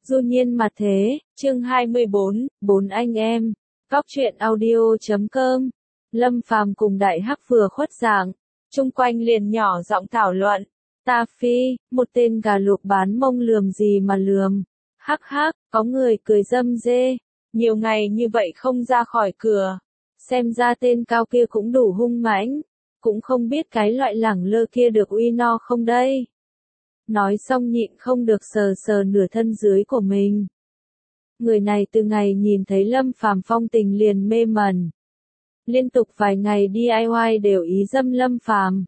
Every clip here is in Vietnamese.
Du nhiên mặt thế, chương 24, bốn anh em. Góc truyện audio.com. Lâm Phàm cùng Đại Hắc vừa khuất dạng, chung quanh liền nhỏ giọng thảo luận. Ta phi, một tên gà luộc bán mông lườm gì mà lườm. Hắc hắc, có người cười râm rê. Nhiều ngày như vậy không ra khỏi cửa. Xem ra tên cao kia cũng đủ hung mãnh. Cũng không biết cái loại lẳng lơ kia được uy no không đây. Nói xong nhịn không được sờ sờ nửa thân dưới của mình. Người này từ ngày nhìn thấy Lâm Phàm phong tình liền mê mẩn. Liên tục vài ngày DIY đều ý dâm Lâm Phàm.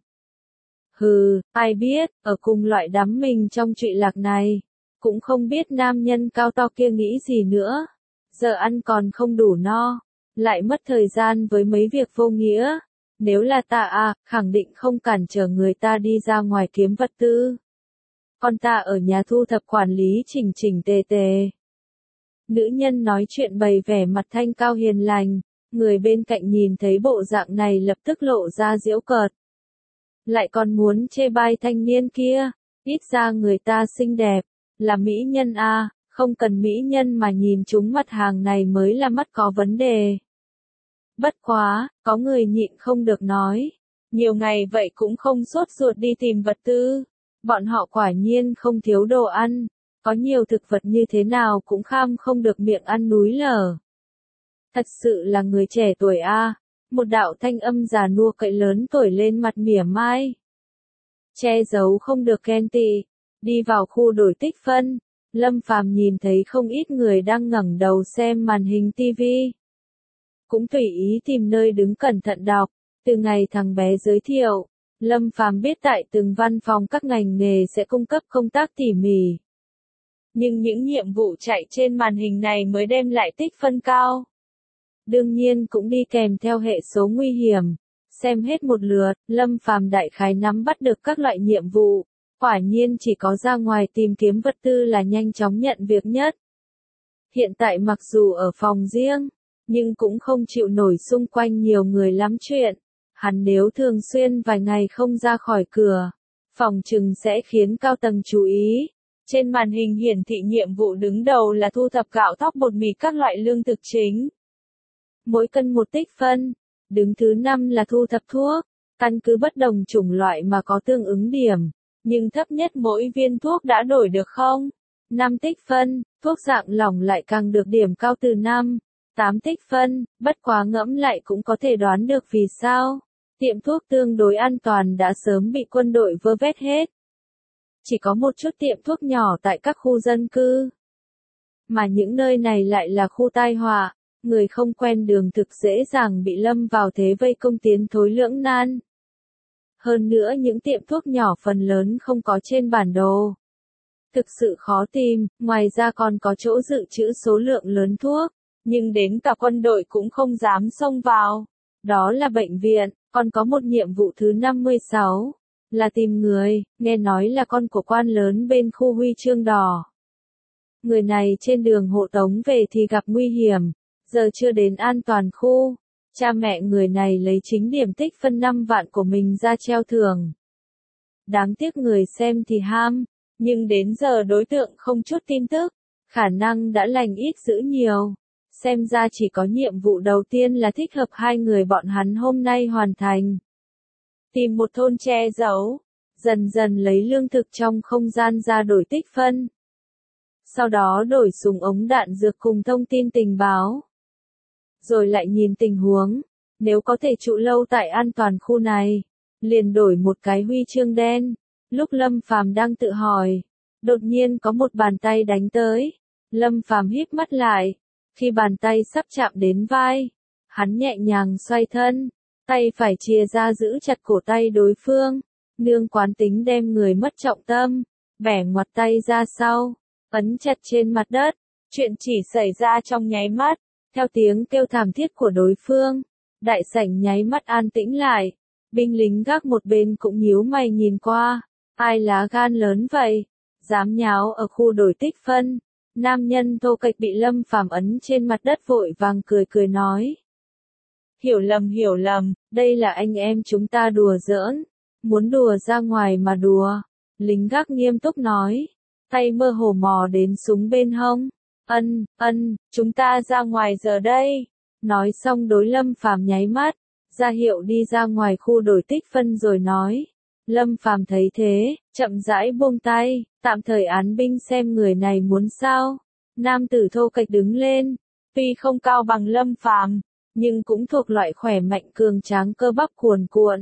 Hừ, ai biết, ở cùng loại đắm mình trong trụy lạc này. Cũng không biết nam nhân cao to kia nghĩ gì nữa. Giờ ăn còn không đủ no. Lại mất thời gian với mấy việc vô nghĩa. Nếu là ta khẳng định không cản trở người ta đi ra ngoài kiếm vật tư. Con ta ở nhà thu thập quản lý chỉnh chỉnh tề tề. Nữ nhân nói chuyện bày vẻ mặt thanh cao hiền lành, người bên cạnh nhìn thấy bộ dạng này lập tức lộ ra giễu cợt. Lại còn muốn chê bai thanh niên kia, ít ra người ta xinh đẹp, là mỹ nhân không cần mỹ nhân mà nhìn chúng mặt hàng này mới là mắt có vấn đề. Bất quá, có người nhịn không được nói, nhiều ngày vậy cũng không sốt ruột đi tìm vật tư. Bọn họ quả nhiên không thiếu đồ ăn, có nhiều thực vật như thế nào cũng kham không được miệng ăn núi lở. Thật sự là người trẻ tuổi một đạo thanh âm già nua cậy lớn thổi lên mặt mỉa mai. Che giấu không được ghen tị, đi vào khu đổi tích phân, Lâm Phàm nhìn thấy không ít người đang ngẩng đầu xem màn hình tivi. Cũng tùy ý tìm nơi đứng cẩn thận đọc, từ ngày thằng bé giới thiệu. Lâm Phàm biết tại từng văn phòng các ngành nghề sẽ cung cấp công tác tỉ mỉ. Nhưng những nhiệm vụ chạy trên màn hình này mới đem lại tích phân cao. Đương nhiên cũng đi kèm theo hệ số nguy hiểm. Xem hết một lượt, Lâm Phàm đại khái nắm bắt được các loại nhiệm vụ. Quả nhiên chỉ có ra ngoài tìm kiếm vật tư là nhanh chóng nhận việc nhất. Hiện tại mặc dù ở phòng riêng, nhưng cũng không chịu nổi xung quanh nhiều người lắm chuyện. Hắn nếu thường xuyên vài ngày không ra khỏi cửa, phòng trừng sẽ khiến cao tầng chú ý. Trên màn hình hiển thị nhiệm vụ đứng đầu là thu thập gạo thóc bột mì các loại lương thực chính. Mỗi cân một tích phân. Đứng thứ 5 là thu thập thuốc. Căn cứ bất đồng chủng loại mà có tương ứng điểm. Nhưng thấp nhất mỗi viên thuốc đã đổi được không? 5 tích phân, thuốc dạng lỏng lại càng được điểm cao từ 5. 8 tích phân, bất quá ngẫm lại cũng có thể đoán được vì sao. Tiệm thuốc tương đối an toàn đã sớm bị quân đội vơ vét hết. Chỉ có một chút tiệm thuốc nhỏ tại các khu dân cư. Mà những nơi này lại là khu tai họa, người không quen đường thực dễ dàng bị lâm vào thế vây công tiến thối lưỡng nan. Hơn nữa những tiệm thuốc nhỏ phần lớn không có trên bản đồ. Thực sự khó tìm, ngoài ra còn có chỗ dự trữ số lượng lớn thuốc, nhưng đến cả quân đội cũng không dám xông vào. Đó là bệnh viện. Còn có một nhiệm vụ thứ 56, là tìm người, nghe nói là con của quan lớn bên khu huy chương đỏ. Người này trên đường hộ tống về thì gặp nguy hiểm, giờ chưa đến an toàn khu. Cha mẹ người này lấy chính điểm tích phân 5 vạn của mình ra treo thưởng. Đáng tiếc người xem thì ham, nhưng đến giờ đối tượng không chút tin tức, khả năng đã lành ít dữ nhiều. Xem ra chỉ có nhiệm vụ đầu tiên là thích hợp hai người bọn hắn hôm nay hoàn thành. Tìm một thôn che giấu, dần dần lấy lương thực trong không gian ra đổi tích phân. Sau đó đổi súng ống đạn dược cùng thông tin tình báo. Rồi lại nhìn tình huống, nếu có thể trụ lâu tại an toàn khu này, liền đổi một cái huy chương đen. Lúc Lâm Phàm đang tự hỏi, đột nhiên có một bàn tay đánh tới. Lâm Phàm híp mắt lại. Khi bàn tay sắp chạm đến vai, hắn nhẹ nhàng xoay thân, tay phải chìa ra giữ chặt cổ tay đối phương, nương quán tính đem người mất trọng tâm, bẻ ngoặt tay ra sau, ấn chặt trên mặt đất. Chuyện chỉ xảy ra trong nháy mắt, theo tiếng kêu thảm thiết của đối phương, đại sảnh nháy mắt an tĩnh lại, binh lính gác một bên cũng nhíu mày nhìn qua, ai lá gan lớn vậy, dám nháo ở khu đổi tích phân. Nam nhân thô kệch bị Lâm Phàm ấn trên mặt đất vội vàng cười nói. Hiểu lầm, đây là anh em chúng ta đùa giỡn, muốn đùa ra ngoài mà đùa. Lính gác nghiêm túc nói. tay mơ hồ mò đến súng bên hông. Chúng ta ra ngoài giờ đây. Nói xong đối Lâm Phàm nháy mắt, ra hiệu đi ra ngoài khu đổi tích phân rồi nói. Lâm Phàm thấy thế, chậm rãi buông tay, tạm thời án binh xem người này muốn sao. Nam tử thô kệch đứng lên, tuy không cao bằng Lâm Phàm, nhưng cũng thuộc loại khỏe mạnh cường tráng cơ bắp cuồn cuộn.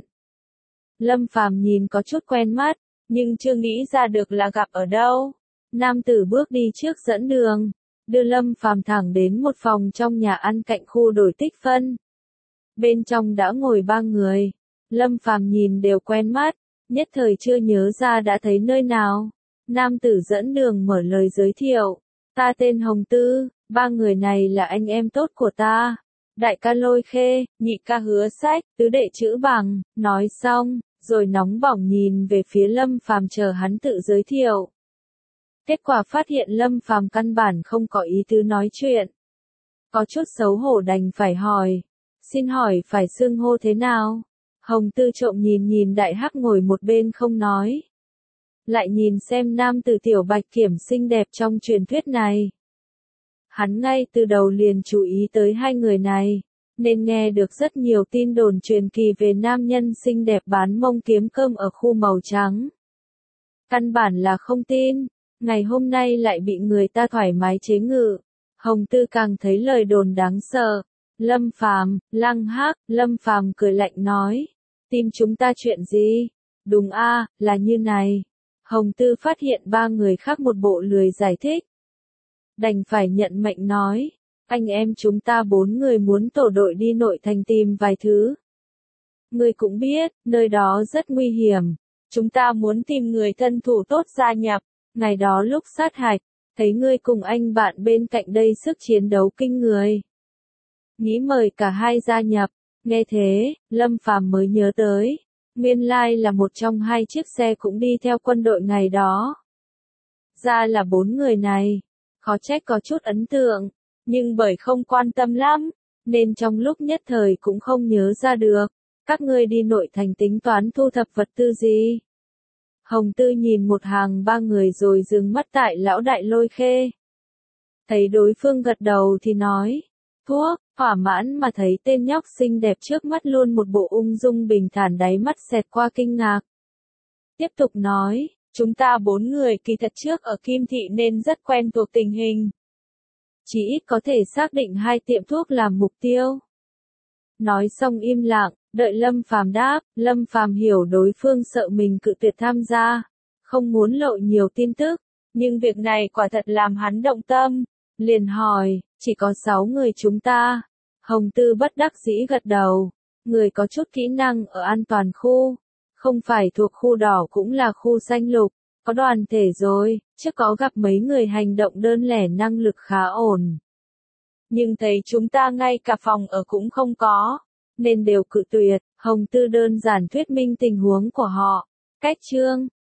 Lâm Phàm nhìn có chút quen mắt, nhưng chưa nghĩ ra được là gặp ở đâu. Nam tử bước đi trước dẫn đường, đưa Lâm Phàm thẳng đến một phòng trong nhà ăn cạnh khu đổi tích phân. Bên trong đã ngồi 3 người, Lâm Phàm nhìn đều quen mắt, nhất thời chưa nhớ ra đã thấy nơi nào. Nam tử dẫn đường mở lời giới thiệu, ta tên Hồng Tư, 3 người này là anh em tốt của ta. Đại ca Lôi Khê, nhị ca Hứa Sách, tứ đệ Chữ Bằng, nói xong, rồi nóng bỏng nhìn về phía Lâm Phàm chờ hắn tự giới thiệu. Kết quả phát hiện Lâm Phàm căn bản không có ý tứ nói chuyện. Có chút xấu hổ đành phải hỏi, xin hỏi phải xưng hô thế nào? Hồng Tư trộm nhìn Đại Hắc ngồi một bên không nói. Lại nhìn xem nam tử tiểu bạch kiểm xinh đẹp trong truyền thuyết này. Hắn ngay từ đầu liền chú ý tới 2 người này, nên nghe được rất nhiều tin đồn truyền kỳ về nam nhân xinh đẹp bán mông kiếm cơm ở khu màu trắng. Căn bản là không tin, ngày hôm nay lại bị người ta thoải mái chế ngự. Hồng Tư càng thấy lời đồn đáng sợ. Lâm Phàm, Lăng Hắc, Lâm Phàm cười lạnh nói, tìm chúng ta chuyện gì? Đúng a, là như này. Hồng Tư phát hiện 3 người khác một bộ lười giải thích. Đành phải nhận mệnh nói, anh em chúng ta 4 người muốn tổ đội đi nội thành tìm vài thứ. Ngươi cũng biết, nơi đó rất nguy hiểm. Chúng ta muốn tìm người thân thủ tốt gia nhập. Ngày đó lúc sát hạch, thấy ngươi cùng anh bạn bên cạnh đây sức chiến đấu kinh người. Nghĩ mời cả hai gia nhập. Nghe thế, Lâm Phàm mới nhớ tới, nguyên lai là một trong 2 chiếc xe cũng đi theo quân đội ngày đó. Ra là 4 người này, khó trách có chút ấn tượng, nhưng bởi không quan tâm lắm, nên trong lúc nhất thời cũng không nhớ ra được. Các ngươi đi nội thành tính toán thu thập vật tư gì? Hồng Tư nhìn một hàng 3 người rồi dừng mắt tại lão đại Lôi Khê. Thấy đối phương gật đầu thì nói, thuốc, thỏa mãn mà thấy tên nhóc xinh đẹp trước mắt luôn một bộ ung dung bình thản, đáy mắt xẹt qua kinh ngạc. Tiếp tục nói, chúng ta 4 người kỳ thật trước ở Kim Thị nên rất quen thuộc tình hình. Chỉ ít có thể xác định 2 tiệm thuốc làm mục tiêu. Nói xong im lặng, đợi Lâm Phàm đáp. Lâm Phàm hiểu đối phương sợ mình cự tuyệt tham gia, không muốn lộ nhiều tin tức, nhưng việc này quả thật làm hắn động tâm, liền hỏi, chỉ có 6 người chúng ta. Hồng Tư bất đắc dĩ gật đầu, người có chút kỹ năng ở an toàn khu, không phải thuộc khu đỏ cũng là khu xanh lục, có đoàn thể rồi, chứ có gặp mấy người hành động đơn lẻ năng lực khá ổn. Nhưng thấy chúng ta ngay cả phòng ở cũng không có, nên đều cự tuyệt. Hồng Tư đơn giản thuyết minh tình huống của họ. Cách chương